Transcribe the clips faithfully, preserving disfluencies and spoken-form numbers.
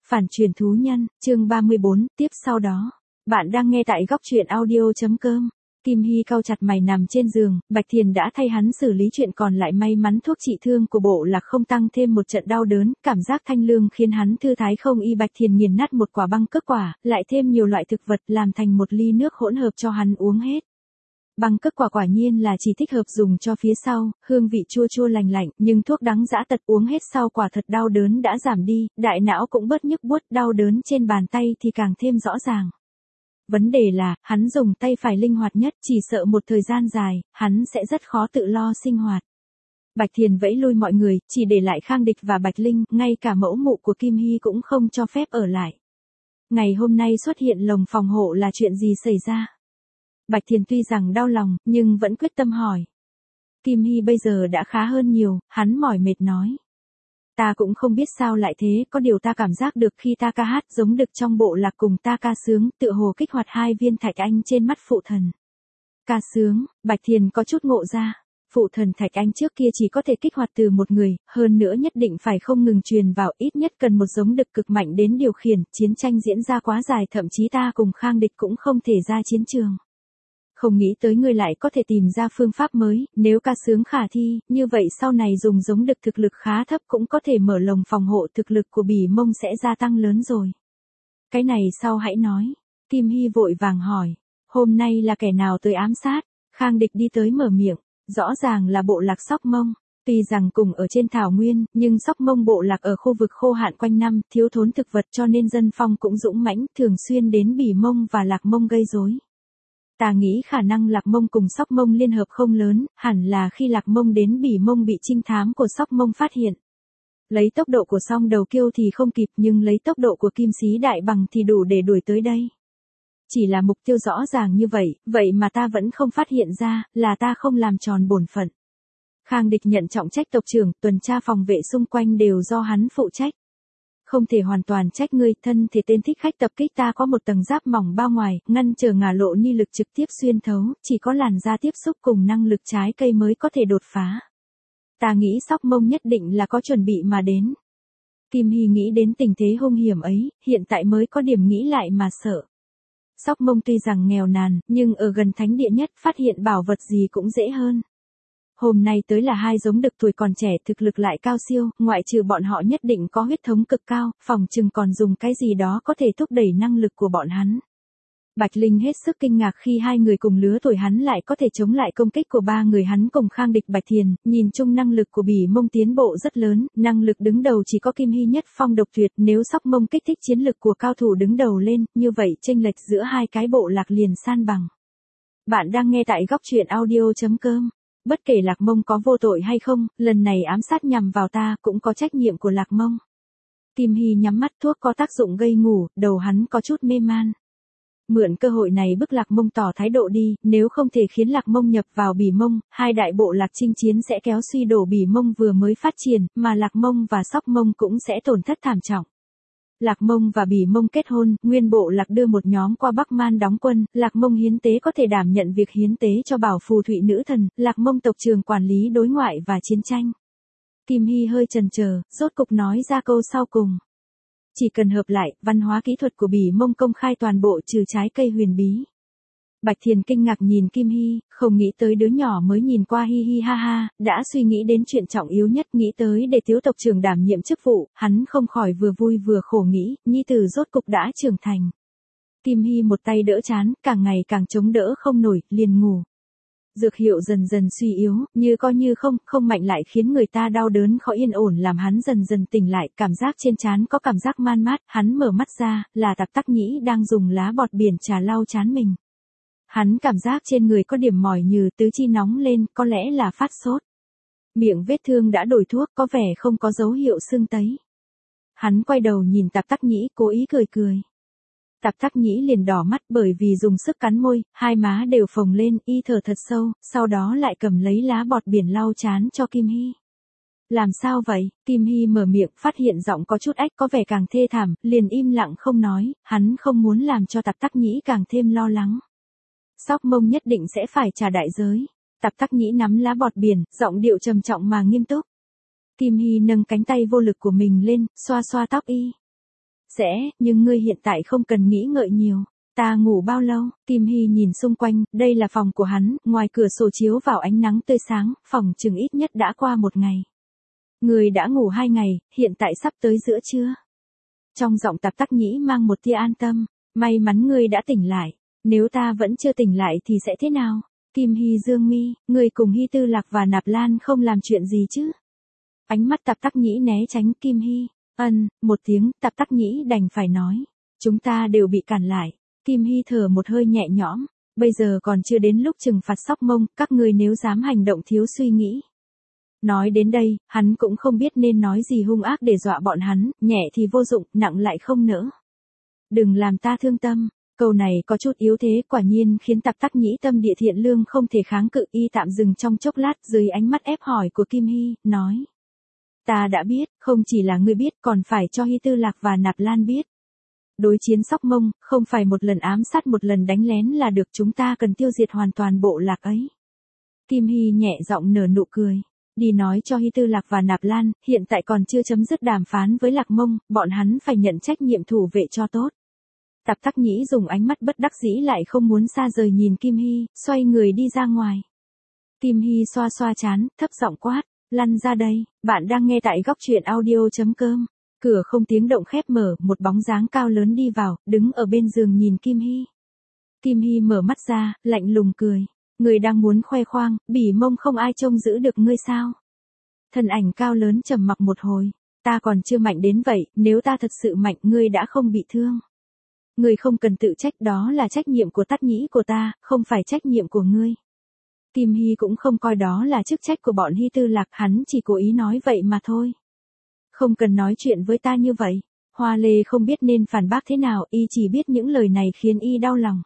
Phản truyền thú nhân, chương ba mươi bốn, tiếp sau đó. Bạn đang nghe tại góc truyện audio chấm com. Kim Hy cau chặt mày nằm trên giường, Bạch Thiền đã thay hắn xử lý chuyện còn lại, may mắn thuốc trị thương của bộ lạc không tăng thêm một trận đau đớn, cảm giác thanh lương khiến hắn thư thái không y. Bạch Thiền nghiền nát một quả băng cước quả, lại thêm nhiều loại thực vật làm thành một ly nước hỗn hợp cho hắn uống hết. Băng cước quả quả nhiên là chỉ thích hợp dùng cho phía sau, hương vị chua chua lành lạnh, nhưng thuốc đắng dã tật uống hết sau quả thật đau đớn đã giảm đi, đại não cũng bớt nhức buốt, đau đớn trên bàn tay thì càng thêm rõ ràng. Vấn đề là, hắn dùng tay phải linh hoạt nhất, chỉ sợ một thời gian dài, hắn sẽ rất khó tự lo sinh hoạt. Bạch Thiền vẫy lui mọi người, chỉ để lại Khang Địch và Bạch Linh, ngay cả mẫu mụ của Kim Hy cũng không cho phép ở lại. Ngày hôm nay xuất hiện lồng phòng hộ là chuyện gì xảy ra? Bạch Thiền tuy rằng đau lòng, nhưng vẫn quyết tâm hỏi. Kim Hy bây giờ đã khá hơn nhiều, hắn mỏi mệt nói. Ta cũng không biết sao lại thế, có điều ta cảm giác được khi ta ca hát giống đực trong bộ lạc cùng ta ca sướng, tựa hồ kích hoạt hai viên thạch anh trên mắt phụ thần. Ca sướng, Bạch Thiền có chút ngộ ra. Phụ thần thạch anh trước kia chỉ có thể kích hoạt từ một người, hơn nữa nhất định phải không ngừng truyền vào, ít nhất cần một giống đực cực mạnh đến điều khiển, chiến tranh diễn ra quá dài, thậm chí ta cùng Khang Địch cũng không thể ra chiến trường. Không nghĩ tới ngươi lại có thể tìm ra phương pháp mới, nếu ca sướng khả thi, như vậy sau này dùng giống đực thực lực khá thấp cũng có thể mở lồng phòng hộ, thực lực của Bỉ Mông sẽ gia tăng lớn rồi. Cái này sau hãy nói. Kim Hy vội vàng hỏi. Hôm nay là kẻ nào tới ám sát? Khang Địch đi tới mở miệng. Rõ ràng là bộ lạc Sóc Mông. Tuy rằng cùng ở trên thảo nguyên, nhưng Sóc Mông bộ lạc ở khu vực khô hạn quanh năm, thiếu thốn thực vật cho nên dân phong cũng dũng mãnh, thường xuyên đến Bỉ Mông và Lạc Mông gây rối. Ta nghĩ khả năng Lạc Mông cùng Sóc Mông liên hợp không lớn, hẳn là khi Lạc Mông đến Bỉ Mông bị trinh thám của Sóc Mông phát hiện. Lấy tốc độ của Song Đầu Kiêu thì không kịp, nhưng lấy tốc độ của Kim Sĩ Đại Bằng thì đủ để đuổi tới đây. Chỉ là mục tiêu rõ ràng như vậy, vậy mà ta vẫn không phát hiện ra, là ta không làm tròn bổn phận. Khang Địch nhận trọng trách tộc trưởng, tuần tra phòng vệ xung quanh đều do hắn phụ trách. Không thể hoàn toàn trách ngươi, thân thể tên thích khách tập kích ta có một tầng giáp mỏng bao ngoài, ngăn trở ngả lộ ni lực trực tiếp xuyên thấu, chỉ có làn da tiếp xúc cùng năng lực trái cây mới có thể đột phá. Ta nghĩ Sóc Mông nhất định là có chuẩn bị mà đến. Kim Hy nghĩ đến tình thế hung hiểm ấy, hiện tại mới có điểm nghĩ lại mà sợ. Sóc Mông tuy rằng nghèo nàn, nhưng ở gần thánh địa nhất phát hiện bảo vật gì cũng dễ hơn. Hôm nay tới là hai giống đực tuổi còn trẻ, thực lực lại cao siêu, ngoại trừ bọn họ nhất định có huyết thống cực cao, phòng chừng còn dùng cái gì đó có thể thúc đẩy năng lực của bọn hắn. Bạch Linh hết sức kinh ngạc khi hai người cùng lứa tuổi hắn lại có thể chống lại công kích của ba người hắn cùng Khang Địch. Bạch Thiền, nhìn chung năng lực của Bỉ Mông tiến bộ rất lớn, năng lực đứng đầu chỉ có Kim Hy nhất phong độc tuyệt, nếu Sóc Mông kích thích chiến lực của cao thủ đứng đầu lên, như vậy chênh lệch giữa hai cái bộ lạc liền san bằng. Bạn đang nghe tại góc truyện audio chấm com. Bất kể Lạc Mông có vô tội hay không, lần này ám sát nhằm vào ta cũng có trách nhiệm của Lạc Mông. Kim Hy nhắm mắt, thuốc có tác dụng gây ngủ, đầu hắn có chút mê man. Mượn cơ hội này bức Lạc Mông tỏ thái độ đi, nếu không thể khiến Lạc Mông nhập vào Bỉ Mông, hai đại bộ lạc chinh chiến sẽ kéo suy đổ Bỉ Mông vừa mới phát triển, mà Lạc Mông và Sóc Mông cũng sẽ tổn thất thảm trọng. Lạc Mông và Bỉ Mông kết hôn, nguyên bộ lạc đưa một nhóm qua Bắc Man đóng quân, Lạc Mông hiến tế có thể đảm nhận việc hiến tế cho Bảo Phù Thụy nữ thần, Lạc Mông tộc trưởng quản lý đối ngoại và chiến tranh. Kim Hy hơi chần chờ, rốt cục nói ra câu sau cùng. Chỉ cần hợp lại, văn hóa kỹ thuật của Bỉ Mông công khai toàn bộ trừ trái cây huyền bí. Bạch Thiền kinh ngạc nhìn Kim Hy, không nghĩ tới đứa nhỏ mới nhìn qua hi hi ha ha, đã suy nghĩ đến chuyện trọng yếu nhất, nghĩ tới để thiếu tộc trưởng đảm nhiệm chức vụ, hắn không khỏi vừa vui vừa khổ nghĩ, nhi tử rốt cục đã trưởng thành. Kim Hy một tay đỡ chán, càng ngày càng chống đỡ không nổi, liền ngủ. Dược hiệu dần dần suy yếu, như coi như không, không mạnh lại khiến người ta đau đớn khó yên ổn làm hắn dần dần tỉnh lại, cảm giác trên trán có cảm giác man mát, hắn mở mắt ra, là Tạp Tắc Nhĩ đang dùng lá bọt biển trà lau trán mình. Hắn cảm giác trên người có điểm mỏi nhừ, tứ chi nóng lên, có lẽ là phát sốt. Miệng vết thương đã đổi thuốc, có vẻ không có dấu hiệu sưng tấy. Hắn quay đầu nhìn Tạp Tắc Nhĩ, cố ý cười cười. Tạp Tắc Nhĩ liền đỏ mắt bởi vì dùng sức cắn môi, hai má đều phồng lên, y thở thật sâu, sau đó lại cầm lấy lá bọt biển lau trán cho Kim Hy. Làm sao vậy? Kim Hy mở miệng, phát hiện giọng có chút ách, có vẻ càng thê thảm, liền im lặng không nói, hắn không muốn làm cho Tạp Tắc Nhĩ càng thêm lo lắng. Sóc Mông nhất định sẽ phải trả đại giới. Tạp Tắc Nhĩ nắm lá bọt biển, giọng điệu trầm trọng mà nghiêm túc. Kim Hy nâng cánh tay vô lực của mình lên, xoa xoa tóc y. Sẽ, nhưng ngươi hiện tại không cần nghĩ ngợi nhiều. Ta ngủ bao lâu? Kim Hy nhìn xung quanh, đây là phòng của hắn, ngoài cửa sổ chiếu vào ánh nắng tươi sáng, phòng chừng ít nhất đã qua một ngày. Ngươi đã ngủ hai ngày, hiện tại sắp tới giữa trưa. Trong giọng Tạp Tắc Nhĩ mang một tia an tâm, may mắn ngươi đã tỉnh lại, nếu ta vẫn chưa tỉnh lại thì sẽ thế nào? Kim Hy dương mi, ngươi cùng Hy Tư Lạc và Nạp Lan không làm chuyện gì chứ? Ánh mắt Tạp Tắc Nhĩ né tránh Kim Hy, ân, một tiếng, Tạp Tắc Nhĩ đành phải nói, chúng ta đều bị cản lại. Kim Hy thở một hơi nhẹ nhõm, bây giờ còn chưa đến lúc trừng phạt Sóc Mông, các ngươi nếu dám hành động thiếu suy nghĩ. Nói đến đây, hắn cũng không biết nên nói gì hung ác để dọa bọn hắn, nhẹ thì vô dụng, nặng lại không nỡ. Đừng làm ta thương tâm, câu này có chút yếu thế, quả nhiên khiến Tạp Tắc Nhĩ tâm địa thiện lương không thể kháng cự, y tạm dừng trong chốc lát dưới ánh mắt ép hỏi của Kim Hy, nói. Ta đã biết, không chỉ là ngươi biết còn phải cho Hy Tư Lạc và Nạp Lan biết. Đối chiến Sóc Mông, không phải một lần ám sát một lần đánh lén là được, chúng ta cần tiêu diệt hoàn toàn bộ lạc ấy. Kim Hy nhẹ giọng nở nụ cười. Đi nói cho Hy Tư Lạc và Nạp Lan, hiện tại còn chưa chấm dứt đàm phán với Lạc Mông, bọn hắn phải nhận trách nhiệm thủ vệ cho tốt. Tạp Tắc Nhĩ dùng ánh mắt bất đắc dĩ lại không muốn xa rời nhìn Kim Hy, xoay người đi ra ngoài. Kim Hy xoa xoa chán, thấp giọng quát, lăn ra đây, bạn đang nghe tại góc truyện audio.com. Cửa không tiếng động khép mở, một bóng dáng cao lớn đi vào, đứng ở bên giường nhìn Kim Hy. Kim Hy mở mắt ra, lạnh lùng cười. Người đang muốn khoe khoang, Bỉ Mông không ai trông giữ được ngươi sao? Thân ảnh cao lớn trầm mặc một hồi. Ta còn chưa mạnh đến vậy, nếu ta thật sự mạnh ngươi đã không bị thương. Ngươi không cần tự trách, đó là trách nhiệm của Tắc Nhĩ của ta, không phải trách nhiệm của ngươi. Kim Hy cũng không coi đó là chức trách của bọn Hy Tư Lạc, hắn chỉ cố ý nói vậy mà thôi. Không cần nói chuyện với ta như vậy. Hoa Lê không biết nên phản bác thế nào, y chỉ biết những lời này khiến y đau lòng.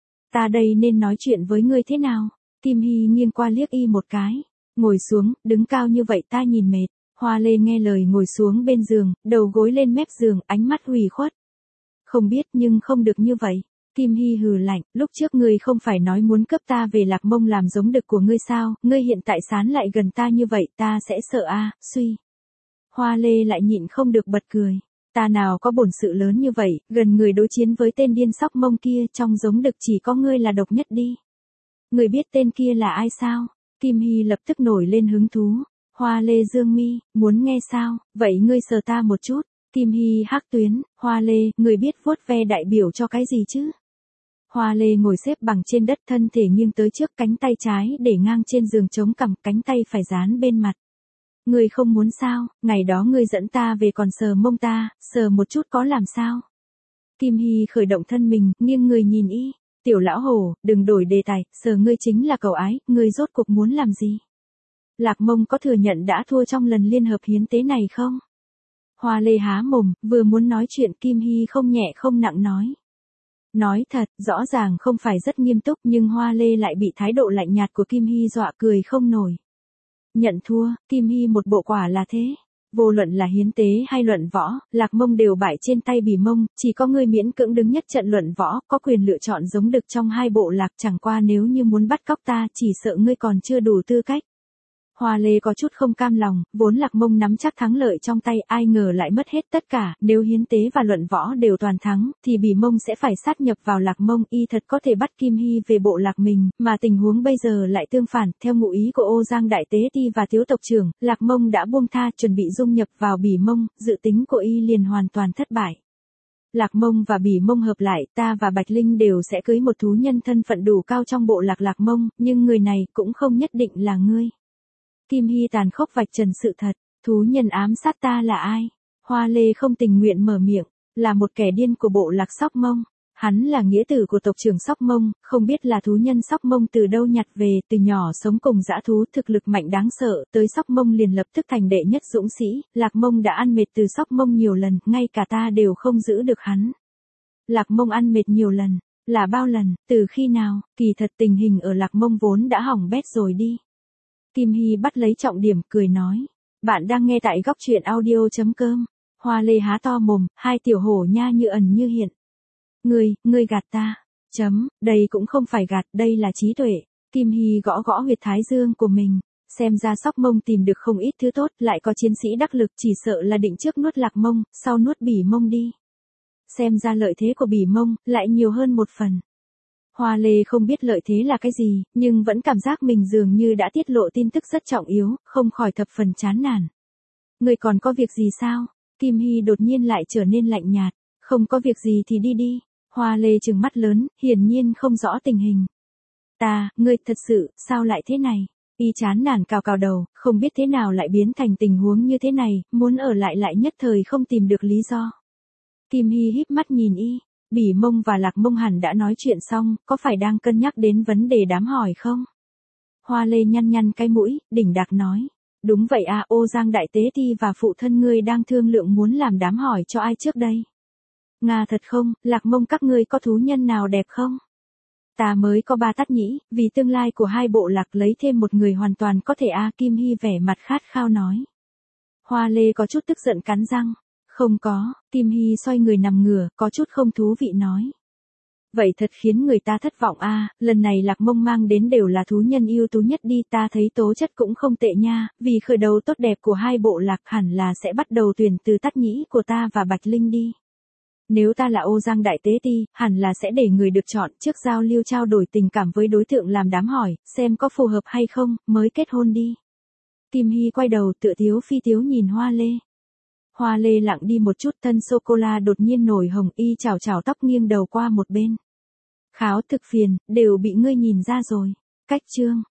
Ta đây nên nói chuyện với ngươi thế nào? Kim Hy nghiêng qua liếc y một cái. Ngồi xuống, đứng cao như vậy ta nhìn mệt. Hoa Lê nghe lời ngồi xuống bên giường, đầu gối lên mép giường, ánh mắt ủy khuất. Không biết nhưng không được như vậy. Kim Hy hừ lạnh, lúc trước ngươi không phải nói muốn cướp ta về Lạc Mông làm giống đực của ngươi sao, ngươi hiện tại sán lại gần ta như vậy ta sẽ sợ a à, suy. Hoa Lê lại nhịn không được bật cười. Ta nào có bổn sự lớn như vậy, gần người đối chiến với tên điên Sóc Mông kia, trong giống đực chỉ có ngươi là độc nhất đi. Ngươi biết tên kia là ai sao? Kim Hy lập tức nổi lên hứng thú. Hoa Lê dương mi, muốn nghe sao, vậy ngươi sờ ta một chút. Kim Hy hắc tuyến, Hoa Lê, ngươi biết vuốt ve đại biểu cho cái gì chứ? Hoa Lê ngồi xếp bằng trên đất, thân thể nghiêng tới trước, cánh tay trái để ngang trên giường chống cằm, cánh tay phải dán bên mặt. Ngươi không muốn sao, ngày đó ngươi dẫn ta về còn sờ mông ta, sờ một chút có làm sao? Kim Hy khởi động thân mình, nghiêng người nhìn y. Tiểu lão hổ, đừng đổi đề tài, sờ ngươi chính là cầu ái, ngươi rốt cuộc muốn làm gì? Lạc Mông có thừa nhận đã thua trong lần liên hợp hiến tế này không? Hoa Lê há mồm, vừa muốn nói chuyện, Kim Hy không nhẹ không nặng nói. Nói thật, rõ ràng không phải rất nghiêm túc nhưng Hoa Lê lại bị thái độ lạnh nhạt của Kim Hy dọa cười không nổi. Nhận thua, Kim Hy một bộ quả là thế. Vô luận là hiến tế hay luận võ, Lạc Mông đều bại trên tay Bỉ Mông, chỉ có ngươi miễn cưỡng đứng nhất trận luận võ, có quyền lựa chọn giống đực trong hai bộ lạc, chẳng qua nếu như muốn bắt cóc ta, chỉ sợ ngươi còn chưa đủ tư cách. Hoa Lê có chút không cam lòng, vốn Lạc Mông nắm chắc thắng lợi trong tay, ai ngờ lại mất hết tất cả, nếu hiến tế và luận võ đều toàn thắng, thì Bỉ Mông sẽ phải sát nhập vào Lạc Mông, y thật có thể bắt Kim Hy về bộ lạc mình, mà tình huống bây giờ lại tương phản, theo ngụ ý của Ô Giang Đại Tế Ti và Thiếu tộc trưởng, Lạc Mông đã buông tha, chuẩn bị dung nhập vào Bỉ Mông, dự tính của y liền hoàn toàn thất bại. Lạc Mông và Bỉ Mông hợp lại, ta và Bạch Linh đều sẽ cưới một thú nhân thân phận đủ cao trong bộ lạc Lạc Mông, nhưng người này cũng không nhất định là ngươi. Kim Hy tàn khốc vạch trần sự thật, thú nhân ám sát ta là ai? Hoa Lê không tình nguyện mở miệng, là một kẻ điên của bộ lạc Sóc Mông. Hắn là nghĩa tử của tộc trưởng Sóc Mông, không biết là thú nhân Sóc Mông từ đâu nhặt về, từ nhỏ sống cùng dã thú, thực lực mạnh đáng sợ, tới Sóc Mông liền lập tức thành đệ nhất dũng sĩ, Lạc Mông đã ăn mệt từ Sóc Mông nhiều lần, ngay cả ta đều không giữ được hắn. Lạc Mông ăn mệt nhiều lần, là bao lần, từ khi nào, kỳ thật tình hình ở Lạc Mông vốn đã hỏng bét rồi đi. Kim Hy bắt lấy trọng điểm, cười nói. Bạn đang nghe tại góc truyện audio.com. Hoa Lê há to mồm, hai tiểu hổ nha như ẩn như hiện. Ngươi, ngươi gạt ta. Chấm, đây cũng không phải gạt, đây là trí tuệ. Kim Hy gõ gõ huyệt thái dương của mình. Xem ra Sóc Mông tìm được không ít thứ tốt, lại có chiến sĩ đắc lực, chỉ sợ là định trước nuốt Lạc Mông, sau nuốt Bỉ Mông đi. xem ra lợi thế của Bỉ Mông lại nhiều hơn một phần. Hoa Lê không biết lợi thế là cái gì, nhưng vẫn cảm giác mình dường như đã tiết lộ tin tức rất trọng yếu, không khỏi thập phần chán nản. Người còn có việc gì sao? Kim Hy đột nhiên lại trở nên lạnh nhạt. Không có việc gì thì đi đi. Hoa Lê trừng mắt lớn, hiển nhiên không rõ tình hình. Ta, ngươi thật sự, sao lại thế này? Y chán nản cào cào đầu, không biết thế nào lại biến thành tình huống như thế này, muốn ở lại lại nhất thời không tìm được lý do. Kim Hy híp mắt nhìn y, Bỉ Mông và Lạc Mông hẳn đã nói chuyện xong, có phải đang cân nhắc đến vấn đề đám hỏi không? Hoa Lê nhăn nhăn cái mũi, đỉnh đạc nói. Đúng vậy à, Ô Giang Đại Tế Ti và phụ thân ngươi đang thương lượng muốn làm đám hỏi cho ai trước đây? Nga thật không, Lạc Mông các ngươi có thú nhân nào đẹp không? Ta mới có ba tát nhĩ, vì tương lai của hai bộ lạc lấy thêm một người hoàn toàn có thể a Kim Hy vẻ mặt khát khao nói. Hoa Lê có chút tức giận cắn răng. Không có, Kim Hy xoay người nằm ngửa, có chút không thú vị nói. Vậy thật khiến người ta thất vọng a lần này Lạc Mông mang đến đều là thú nhân ưu tú nhất đi, ta thấy tố chất cũng không tệ nha, vì khởi đầu tốt đẹp của hai bộ lạc hẳn là sẽ bắt đầu tuyển từ tát nhĩ của ta và Bạch Linh đi. Nếu ta là Ô Giang Đại Tế Ti, hẳn là sẽ để người được chọn trước giao lưu trao đổi tình cảm với đối tượng làm đám hỏi, xem có phù hợp hay không, mới kết hôn đi. Kim Hy quay đầu tựa thiếu phi thiếu nhìn Hoa Lê. Hoa Lê lặng đi một chút, thân sô-cô-la đột nhiên nổi hồng, y chảo chảo tóc nghiêng đầu qua một bên. Kháo thực phiền, đều bị ngươi nhìn ra rồi. Cách chương.